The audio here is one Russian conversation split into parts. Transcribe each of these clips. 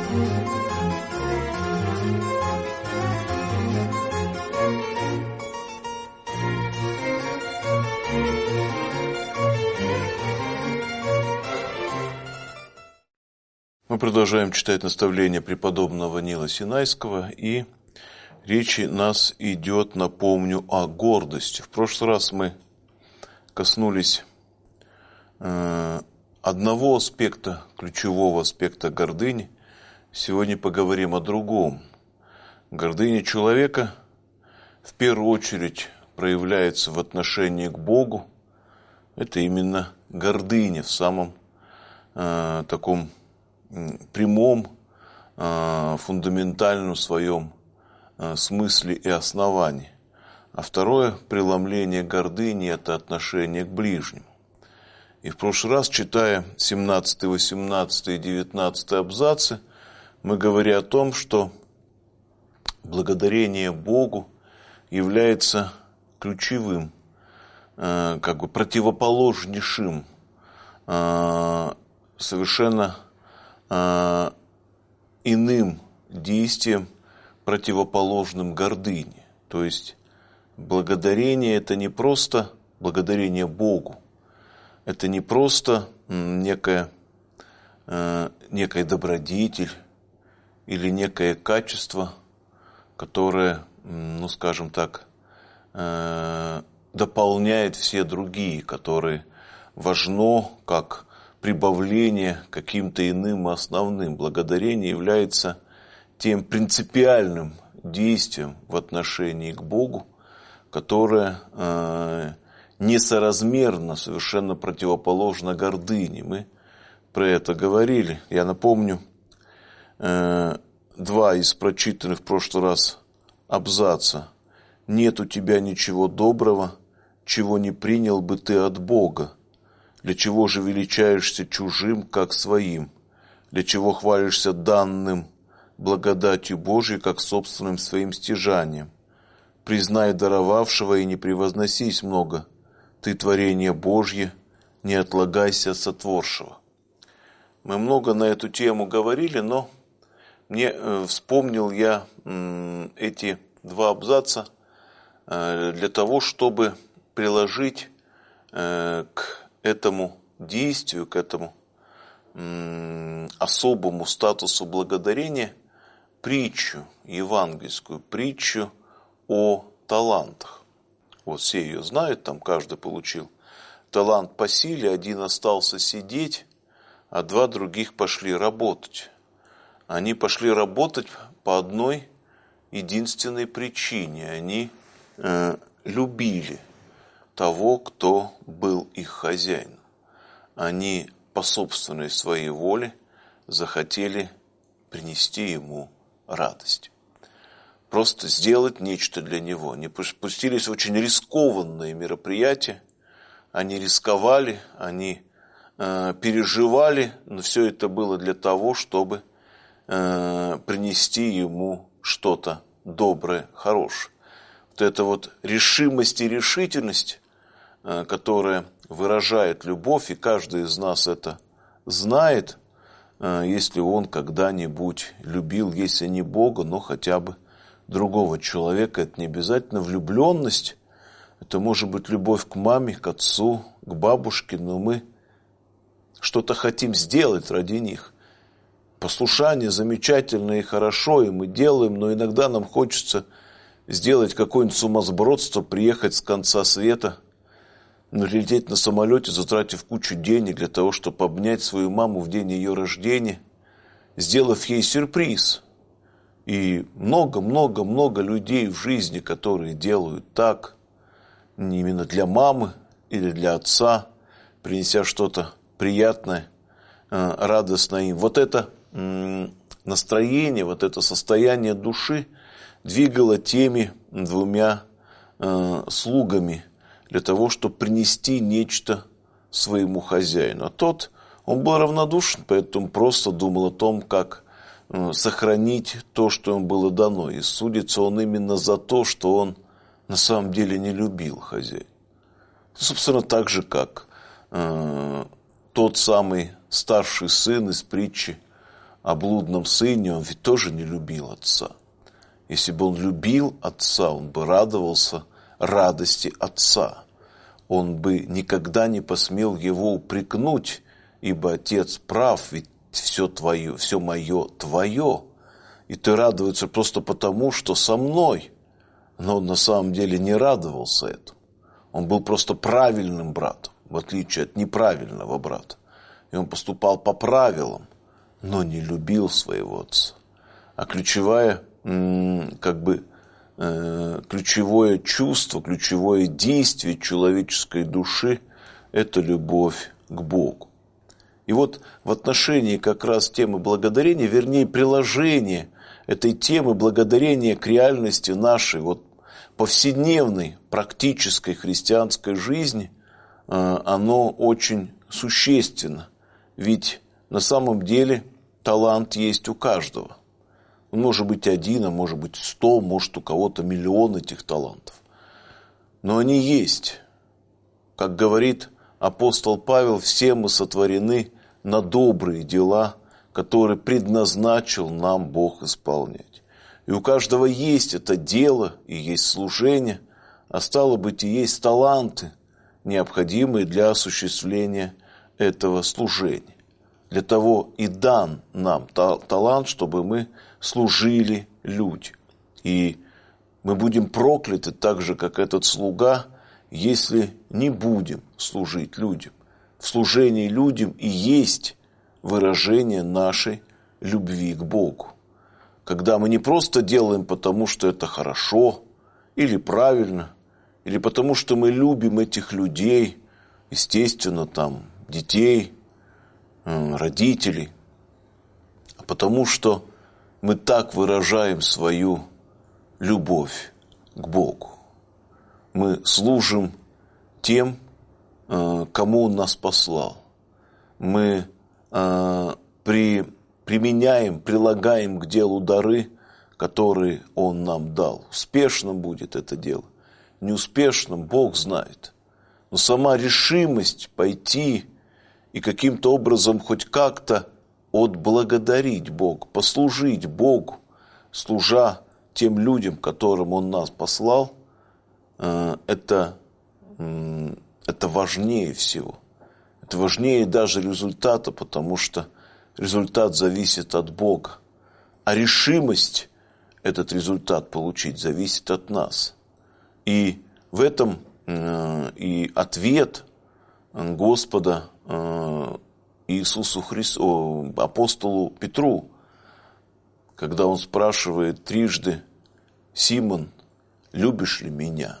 Мы продолжаем читать наставления преподобного Нила Синайского, и речь нас идет, напомню, о гордости. В прошлый раз мы коснулись одного аспекта, ключевого аспекта гордыни. Сегодня поговорим о другом. Гордыня человека в первую очередь проявляется в отношении к Богу. Это именно гордыня в самом таком прямом, фундаментальном своем смысле и основании. А второе преломление гордыни – это отношение к ближнему. И в прошлый раз, читая 17, 18 и 19 абзацы, мы говорили о том, что благодарение Богу является ключевым, противоположнейшим, совершенно иным действием, противоположным гордыне. То есть благодарение – это не просто благодарение Богу, это не просто некая добродетель или некое качество, которое, скажем так, дополняет все другие, которые важно как прибавление каким-то иным основным. Благодарение является тем принципиальным действием в отношении к Богу, которое несоразмерно, совершенно противоположно гордыне. Мы про это говорили. Я напомню, два из прочитанных в прошлый раз абзаца. «Нет у тебя ничего доброго, чего не принял бы ты от Бога. Для чего же величаешься чужим, как своим? Для чего хвалишься данным благодатью Божией, как собственным своим стяжанием? Признай даровавшего и не превозносись много. Ты творение Божье, не отлагайся сотворшего». Мы много на эту тему говорили, но вспомнил я эти два абзаца для того, чтобы приложить к этому действию, к этому особому статусу благодарения притчу, евангельскую притчу о талантах. Вот все ее знают, там каждый получил талант по силе, один остался сидеть, а два других пошли работать. Они пошли работать по одной единственной причине. Они любили того, кто был их хозяином. Они по собственной своей воле захотели принести ему радость. Просто сделать нечто для него. Они пустились в очень рискованные мероприятия. Они рисковали, они переживали, но все это было для того, чтобы принести ему что-то доброе, хорошее. Вот эта вот решимость и решительность, которая выражает любовь, и каждый из нас это знает, если он когда-нибудь любил, если не Бога, но хотя бы другого человека. Это не обязательно влюбленность, это может быть любовь к маме, к отцу, к бабушке, но мы что-то хотим сделать ради них. Послушание замечательно и хорошо, и мы делаем, но иногда нам хочется сделать какое-нибудь сумасбродство, приехать с конца света, лететь на самолете, затратив кучу денег для того, чтобы обнять свою маму в день ее рождения, сделав ей сюрприз. И много-много-много людей в жизни, которые делают так, именно для мамы или для отца, принеся что-то приятное, радостное им. Вот это настроение, вот это состояние души двигало теми двумя слугами для того, чтобы принести нечто своему хозяину. А тот, он был равнодушен, поэтому просто думал о том, как сохранить то, что ему было дано. И судится он именно за то, что он на самом деле не любил хозяина. Собственно, так же, как тот самый старший сын из притчи о блудном сыне, он ведь тоже не любил отца. Если бы он любил отца, он бы радовался радости отца. Он бы никогда не посмел его упрекнуть, ибо отец прав, ведь все твое, все мое твое. И ты радуешься просто потому, что со мной. Но он на самом деле не радовался этому. Он был просто правильным братом, в отличие от неправильного брата. И он поступал по правилам, но не любил своего отца. А ключевое чувство, ключевое действие человеческой души – это любовь к Богу. И вот в отношении как раз темы благодарения, вернее, приложения этой темы благодарения к реальности нашей вот повседневной, практической христианской жизни, оно очень существенно. Ведь на самом деле талант есть у каждого. Он может быть 1, а может быть 100, может у кого-то 1 000 000 этих талантов. Но они есть. Как говорит апостол Павел, все мы сотворены на добрые дела, которые предназначил нам Бог исполнять. И у каждого есть это дело, и есть служение, а стало быть, и есть таланты, необходимые для осуществления этого служения. Для того и дан нам талант, чтобы мы служили людям. И мы будем прокляты так же, как этот слуга, если не будем служить людям. В служении людям и есть выражение нашей любви к Богу. Когда мы не просто делаем потому, что это хорошо или правильно, или потому, что мы любим этих людей, естественно, там, детей, родителей, а потому что мы так выражаем свою любовь к Богу. Мы служим тем, кому Он нас послал. Мы прилагаем к делу дары, которые Он нам дал. Успешным будет это дело, неуспешным Бог знает. Но сама решимость пойти и каким-то образом хоть как-то отблагодарить Бога, послужить Богу, служа тем людям, которым Он нас послал, это важнее всего. Это важнее даже результата, потому что результат зависит от Бога. А решимость этот результат получить зависит от нас. И в этом и ответ Господа Иисусу Христу, апостолу Петру, когда он спрашивает трижды: «Симон, любишь ли меня?»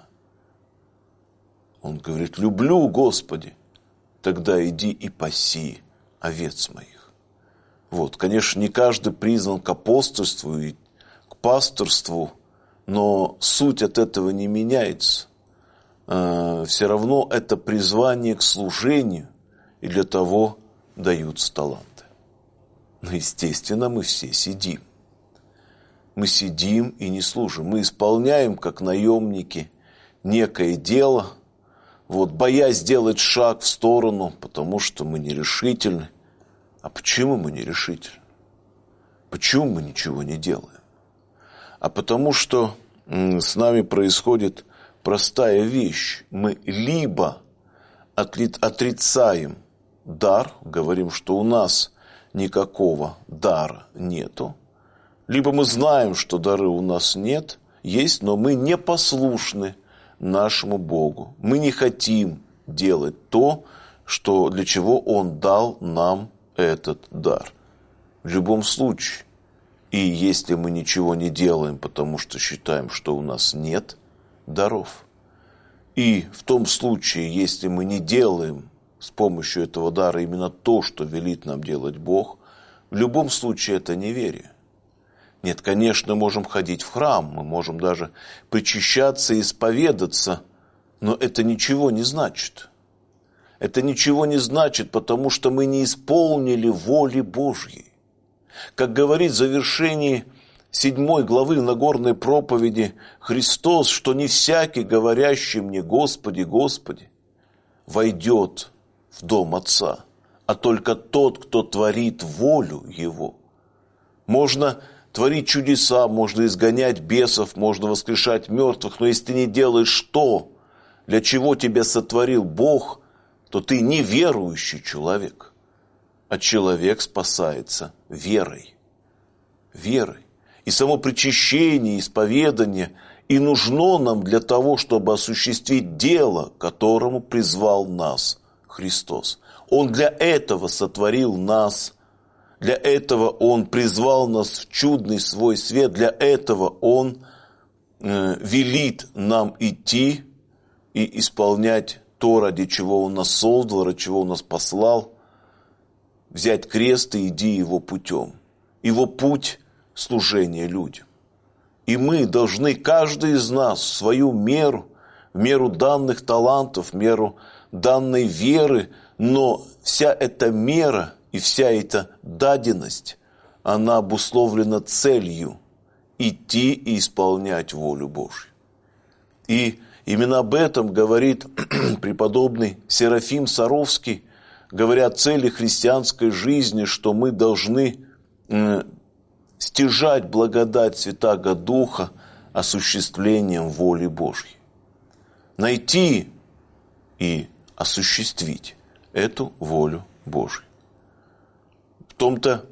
Он говорит: «Люблю, Господи». «Тогда иди и паси овец моих». Вот, конечно, не каждый призван к апостольству и к пасторству, но суть от этого не меняется. Все равно это призвание к служению, и для того даются таланты. Но, естественно, мы все сидим. Мы сидим и не служим. Мы исполняем, как наемники, некое дело, вот, боясь сделать шаг в сторону, потому что мы нерешительны. А почему мы нерешительны? Почему мы ничего не делаем? А потому что с нами происходит простая вещь. Мы либо отрицаем дар, говорим, что у нас никакого дара нету, либо мы знаем, что дары у нас есть, но мы не послушны нашему Богу. Мы не хотим делать то, для чего Он дал нам этот дар. В любом случае. И если мы ничего не делаем, потому что считаем, что у нас нет даров, и в том случае, если мы не делаем с помощью этого дара именно то, что велит нам делать Бог, в любом случае это неверие. Нет, конечно, мы можем ходить в храм, мы можем даже причащаться и исповедаться, но это ничего не значит. Это ничего не значит, потому что мы не исполнили воли Божьей. Как говорит в завершении 7 главы Нагорной проповеди Христос, что не всякий, говорящий мне: «Господи, Господи», войдет в дом Отца, а только тот, кто творит волю Его. Можно творить чудеса, можно изгонять бесов, можно воскрешать мертвых, но если ты не делаешь то, для чего тебя сотворил Бог, то ты неверующий человек. А человек спасается верой. Верой. И само причащение, исповедание и нужно нам для того, чтобы осуществить дело, к которому призвал нас Христос. Он для этого сотворил нас, для этого Он призвал нас в чудный свой свет, для этого Он велит нам идти и исполнять то, ради чего Он нас создал, ради чего Он нас послал, взять крест и иди Его путем. Его путь – служение людям. И мы должны, каждый из нас, в свою меру, в меру данных талантов, в меру данной веры, но вся эта мера и вся эта даденность, она обусловлена целью идти и исполнять волю Божью. И именно об этом говорит преподобный Серафим Саровский, говоря о цели христианской жизни, что мы должны стяжать благодать Святаго Духа осуществлением воли Божьей. Найти и осуществить эту волю Божью. В том-то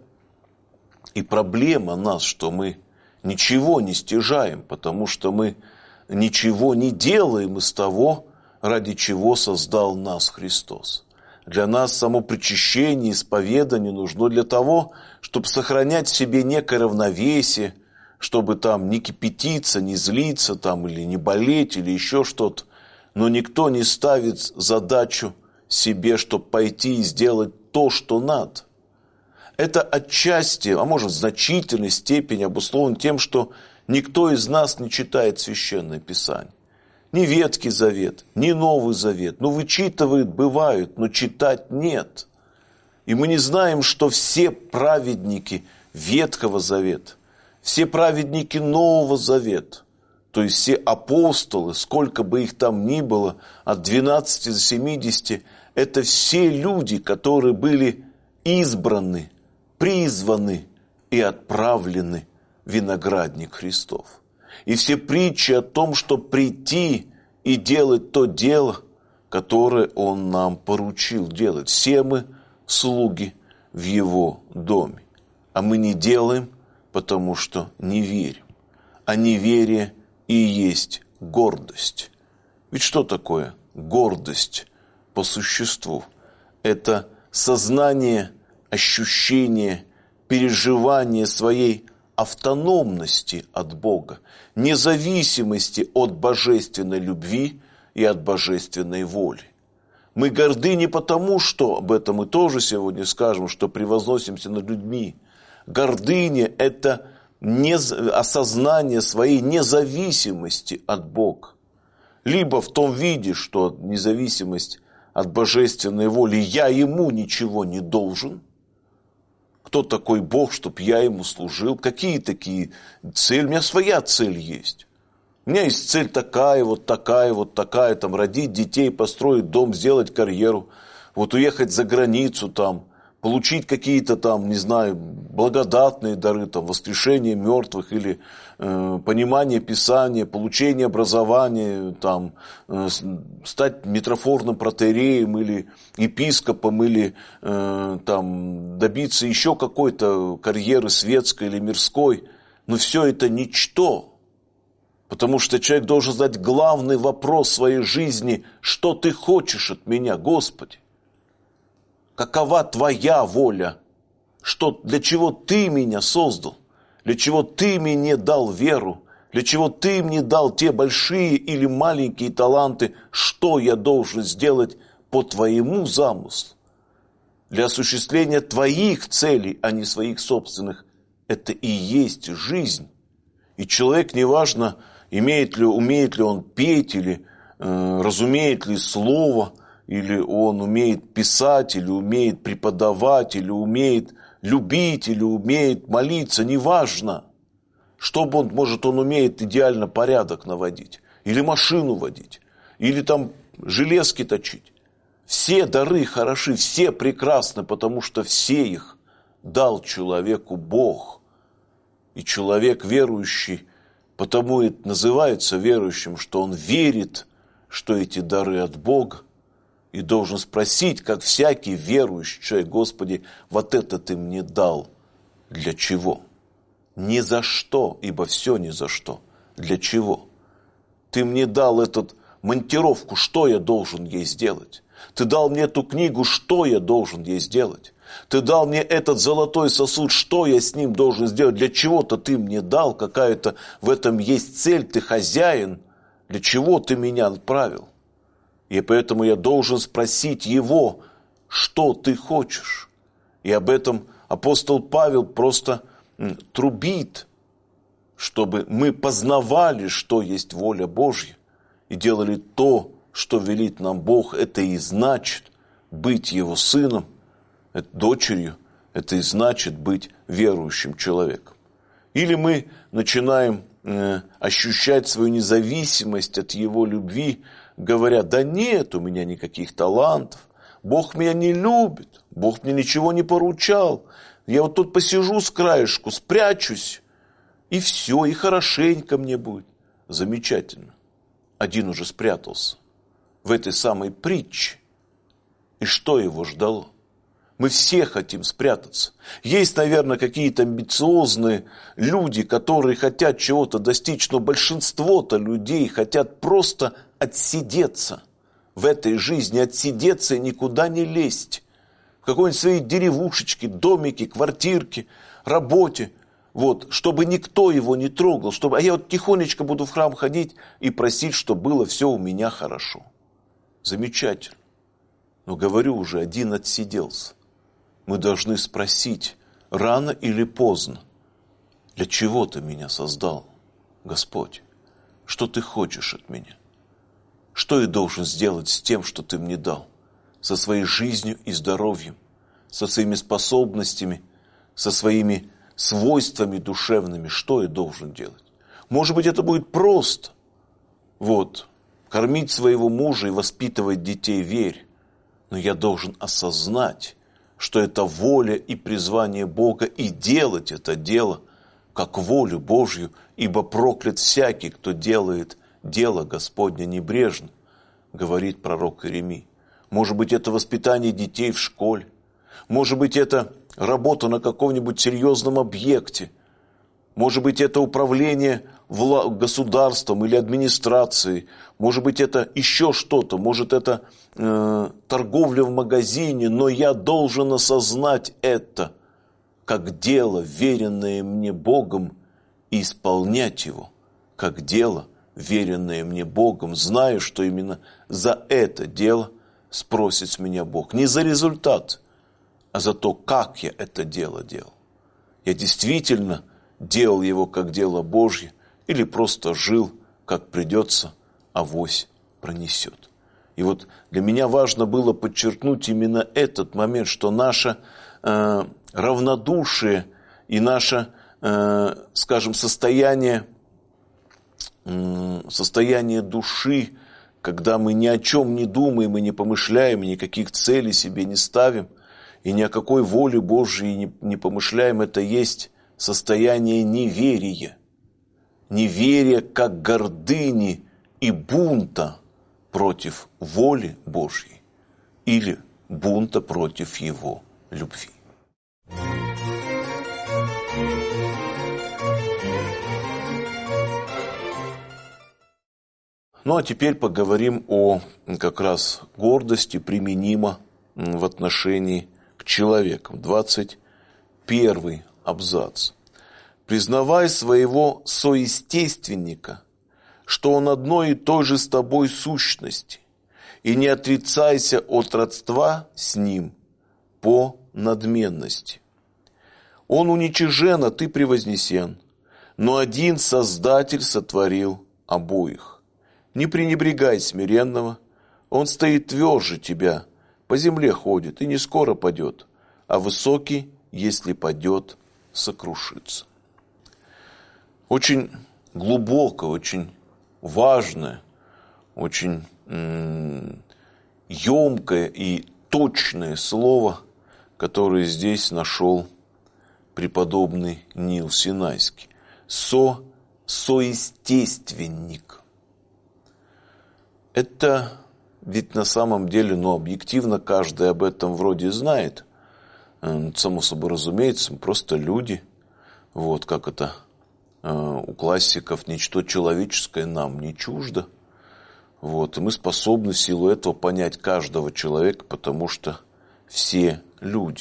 и проблема нас, что мы ничего не стяжаем, потому что мы ничего не делаем из того, ради чего создал нас Христос. Для нас само причащение, исповедание нужно для того, чтобы сохранять в себе некое равновесие, чтобы там не кипятиться, не злиться там, или не болеть, или еще что-то. Но никто не ставит задачу себе, чтобы пойти и сделать то, что надо. Это отчасти, а может в значительной степени обусловлено тем, что никто из нас не читает Священное Писание. Ни Ветхий Завет, ни Новый Завет. Ну, вычитывают, бывают, но читать нет. И мы не знаем, что все праведники Ветхого Завета, все праведники Нового Завета, то есть все апостолы, сколько бы их там ни было, от 12 до 70, это все люди, которые были избраны, призваны и отправлены в виноградник Христов. И все притчи о том, что прийти и делать то дело, которое Он нам поручил делать. Все мы слуги в Его доме. А мы не делаем, потому что не верим. А неверие и есть гордость. Ведь что такое гордость по существу? Это сознание, ощущение, переживание своей автономности от Бога, независимости от божественной любви и от божественной воли. Мы горды не потому, что, об этом мы тоже сегодня скажем, что превозносимся над людьми. Гордыня – это осознание своей независимости от Бога. Либо в том виде, что независимость от божественной воли, я Ему ничего не должен. Кто такой Бог, чтоб я Ему служил? Какие такие цели? У меня своя цель есть. У меня есть цель такая, вот такая, вот такая. Там, родить детей, построить дом, сделать карьеру. Вот уехать за границу, там, получить какие-то там, не знаю, благодатные дары, там, воскрешение мертвых или понимание Писания, получение образования, там, стать митрофорным протоиереем или епископом, или там, добиться еще какой-то карьеры светской или мирской. Но все это ничто. Потому что человек должен задать главный вопрос в своей жизни: что ты хочешь от меня, Господи? Какова твоя воля? Для чего ты меня создал? Для чего ты мне дал веру? Для чего ты мне дал те большие или маленькие таланты? Что я должен сделать по твоему замыслу? Для осуществления твоих целей, а не своих собственных. Это и есть жизнь. И человек, неважно, умеет ли он петь, или разумеет ли слово, или он умеет писать, или умеет преподавать, или умеет любить, или умеет молиться, неважно. Чтобы он умеет идеально порядок наводить, или машину водить, или там железки точить. Все дары хороши, все прекрасны, потому что все их дал человеку Бог. И человек верующий, потому и называется верующим, что он верит, что эти дары от Бога, и должен спросить, как всякий верующий человек: Господи, вот это Ты мне дал. Для чего? Ни за что, ибо все ни за что. Для чего? Ты мне дал эту монтировку, что я должен ей сделать? Ты дал мне эту книгу, что я должен ей сделать? Ты дал мне этот золотой сосуд, что я с ним должен сделать? Для чего-то Ты мне дал, какая-то в этом есть цель, Ты хозяин. Для чего Ты меня отправил? И поэтому я должен спросить Его, что Ты хочешь. И об этом апостол Павел просто трубит, чтобы мы познавали, что есть воля Божья, и делали то, что велит нам Бог. Это и значит быть Его сыном, дочерью, это и значит быть верующим человеком. Или мы начинаем ощущать свою независимость от Его любви, говоря: да нет у меня никаких талантов, Бог меня не любит, Бог мне ничего не поручал, я вот тут посижу с краешку, спрячусь, и все, и хорошенько мне будет. Замечательно. Один уже спрятался в этой самой притче. И что его ждало? Мы все хотим спрятаться. Есть, наверное, какие-то амбициозные люди, которые хотят чего-то достичь, но большинство-то людей хотят просто отсидеться в этой жизни, отсидеться и никуда не лезть. В какой-нибудь своей деревушечке, домике, квартирке, работе. Вот, чтобы никто его не трогал. А я вот тихонечко буду в храм ходить и просить, чтобы было все у меня хорошо. Замечательно. Но говорю уже, один отсиделся. Мы должны спросить, рано или поздно: для чего Ты меня создал, Господь? Что Ты хочешь от меня? Что я должен сделать с тем, что Ты мне дал? Со своей жизнью и здоровьем, со своими способностями, со своими свойствами душевными. Что я должен делать? Может быть, это будет просто. Вот, кормить своего мужа и воспитывать детей, верь. Но я должен осознать, что это воля и призвание Бога, и делать это дело как волю Божью, ибо проклят всякий, кто делает дело Господне небрежно, говорит пророк Иеремия. Может быть, это воспитание детей в школе, может быть, это работа на каком-нибудь серьезном объекте, может быть, это управление государством или администрацией, может быть, это еще что-то, может, это торговля в магазине, но я должен осознать это как дело, веренное мне Богом, и исполнять его как дело, веренное мне Богом, знаю, что именно за это дело спросит с меня Бог. Не за результат, а за то, как я это дело делал. Я действительно делал его как дело Божье или просто жил, как придется, авось пронесет. И вот для меня важно было подчеркнуть именно этот момент, что наше равнодушие и наше, скажем, состояние души, когда мы ни о чем не думаем и не помышляем, и никаких целей себе не ставим, и ни о какой воле Божьей не помышляем, это есть состояние неверия. Неверия как гордыни и бунта против воли Божьей или бунта против Его любви. Ну а теперь поговорим о как раз гордости, применимо в отношении к человекам. 21 абзац. «Признавай своего соестественника, что он одной и той же с тобой сущности, и не отрицайся от родства с ним по надменности. Он уничижен, а ты превознесен, но один Создатель сотворил обоих. Не пренебрегай смиренного, он стоит тверже тебя, по земле ходит и не скоро падет, а высокий, если падет, сокрушится». Очень глубокое, очень важное, очень емкое и точное слово, которое здесь нашел преподобный Нил Синайский. Соестественник. Это ведь на самом деле, объективно каждый об этом вроде знает. Само собой разумеется, мы просто люди. Вот как это у классиков: ничто человеческое нам не чуждо. Вот, и мы способны в силу этого понять каждого человека, потому что все люди.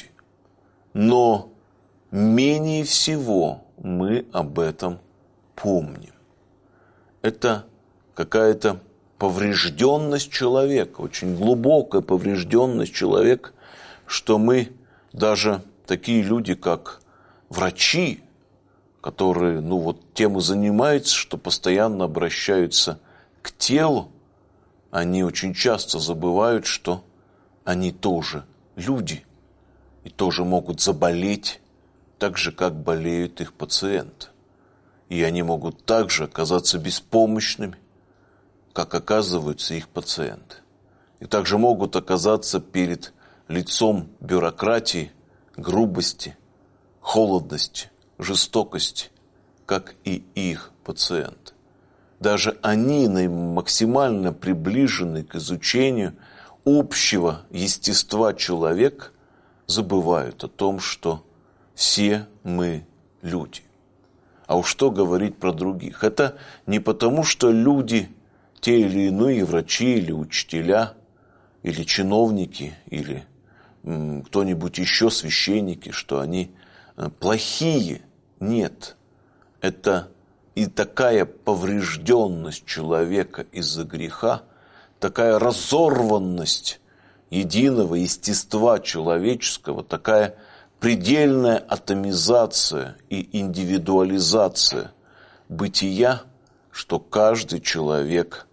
Но менее всего мы об этом помним. Это какая-то поврежденность человека, очень глубокая поврежденность человека, что мы, даже такие люди, как врачи, которые, тем и занимаются, что постоянно обращаются к телу, они очень часто забывают, что они тоже люди и тоже могут заболеть так же, как болеют их пациенты. И они могут также оказаться беспомощными, как оказываются их пациенты. И также могут оказаться перед лицом бюрократии, грубости, холодности, жестокости, как и их пациенты. Даже они максимально приближены к изучению общего естества человека, забывают о том, что все мы люди. А уж что говорить про других? Это не потому, что люди, те или иные врачи, или учителя, или чиновники, или кто-нибудь еще, священники, что они плохие. Нет. Это и такая поврежденность человека из-за греха, такая разорванность единого естества человеческого, такая предельная атомизация и индивидуализация бытия, что каждый человек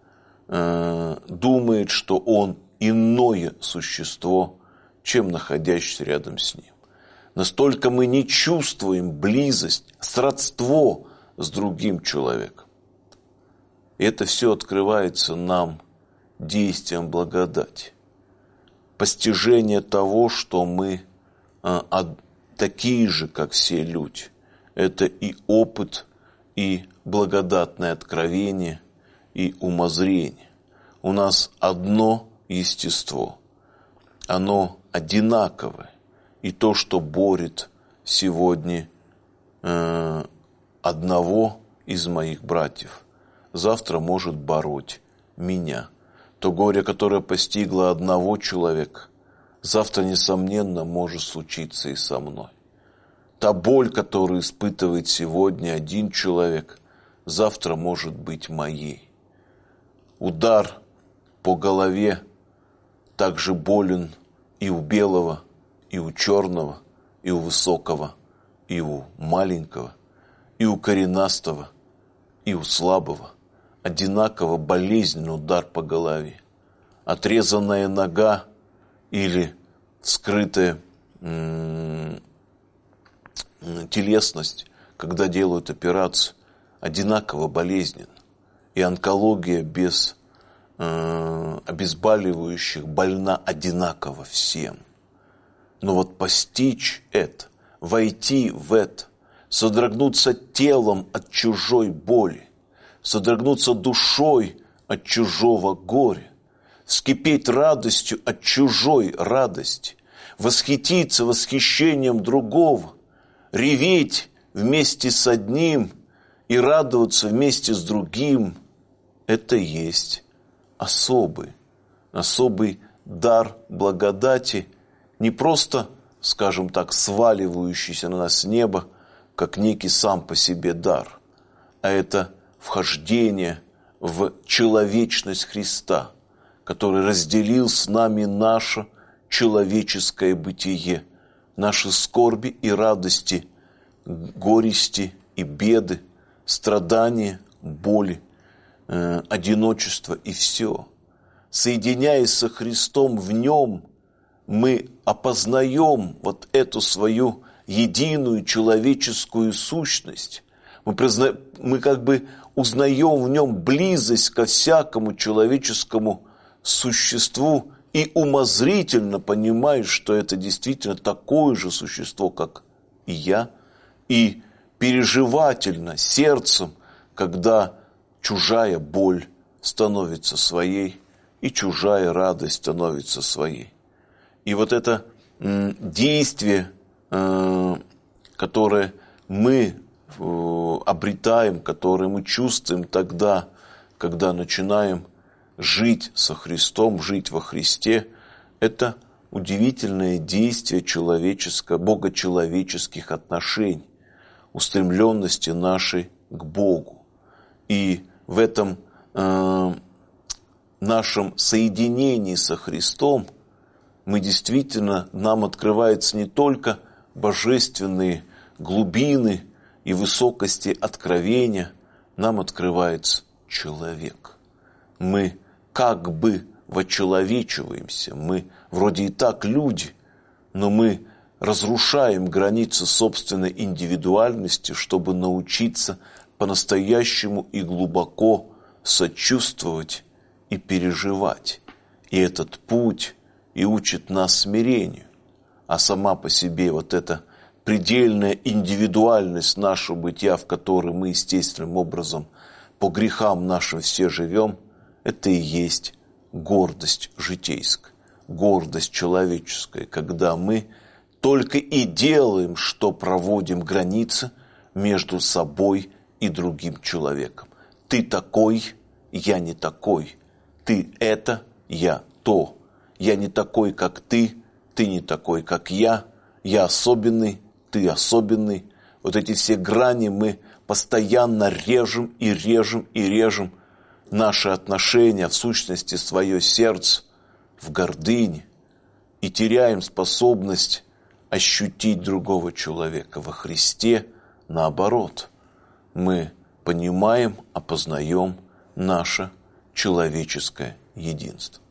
думает, что он иное существо, чем находящийся рядом с ним. Настолько мы не чувствуем близость, сродство с другим человеком. И это все открывается нам действием благодати. Постижение того, что мы такие же, как все люди. Это и опыт, и благодатное откровение, и умозрение. У нас одно естество. Оно одинаковое. И то, что борет сегодня одного из моих братьев, завтра может бороть меня. То горе, которое постигло одного человека, завтра, несомненно, может случиться и со мной. Та боль, которую испытывает сегодня один человек, завтра может быть моей. Удар по голове также болен и у белого, и у черного, и у высокого, и у маленького, и у коренастого, и у слабого. Одинаково болезненный удар по голове. Отрезанная нога или скрытая телесность, когда делают операцию, одинаково болезненно. И онкология без обезболивающих больна одинаково всем. Но вот постичь это, войти в это, содрогнуться телом от чужой боли, содрогнуться душой от чужого горя, вскипеть радостью от чужой радости, восхититься восхищением другого, реветь вместе с одним и радоваться вместе с другим – это есть особый дар благодати, не просто, скажем так, сваливающийся на нас с неба, как некий сам по себе дар, а это вхождение в человечность Христа, который разделил с нами наше человеческое бытие, наши скорби и радости, горести и беды, страдания, боли, одиночество и все. Соединяясь со Христом в нем, мы опознаем вот эту свою единую человеческую сущность. Мы как бы узнаем в нем близость ко всякому человеческому существу и умозрительно понимаешь, что это действительно такое же существо, как и я, и переживательно сердцем, когда чужая боль становится своей, и чужая радость становится своей. И вот это действие, которое мы обретаем, которое мы чувствуем тогда, когда начинаем жить со Христом, жить во Христе, это удивительное действие богочеловеческих отношений, устремленности нашей к Богу. И в этом нашем соединении со Христом нам открываются не только божественные глубины и высокости откровения, нам открывается человек. Мы как бы вочеловечиваемся, мы вроде и так люди, но мы разрушаем границы собственной индивидуальности, чтобы научиться по-настоящему и глубоко сочувствовать и переживать. И этот путь и учит нас смирению. А сама по себе вот эта предельная индивидуальность нашего бытия, в которой мы естественным образом по грехам нашим все живем, это и есть гордость житейская, гордость человеческая, когда мы только и делаем, что проводим границы между собой и другим человеком. Ты такой, я не такой. Ты это, я то. Я не такой, как ты не такой, как я особенный, ты особенный. Вот эти все грани мы постоянно режем и режем и режем наши отношения, в сущности, свое сердце в гордыне, и теряем способность ощутить другого человека. Во Христе, наоборот, мы понимаем, опознаем наше человеческое единство.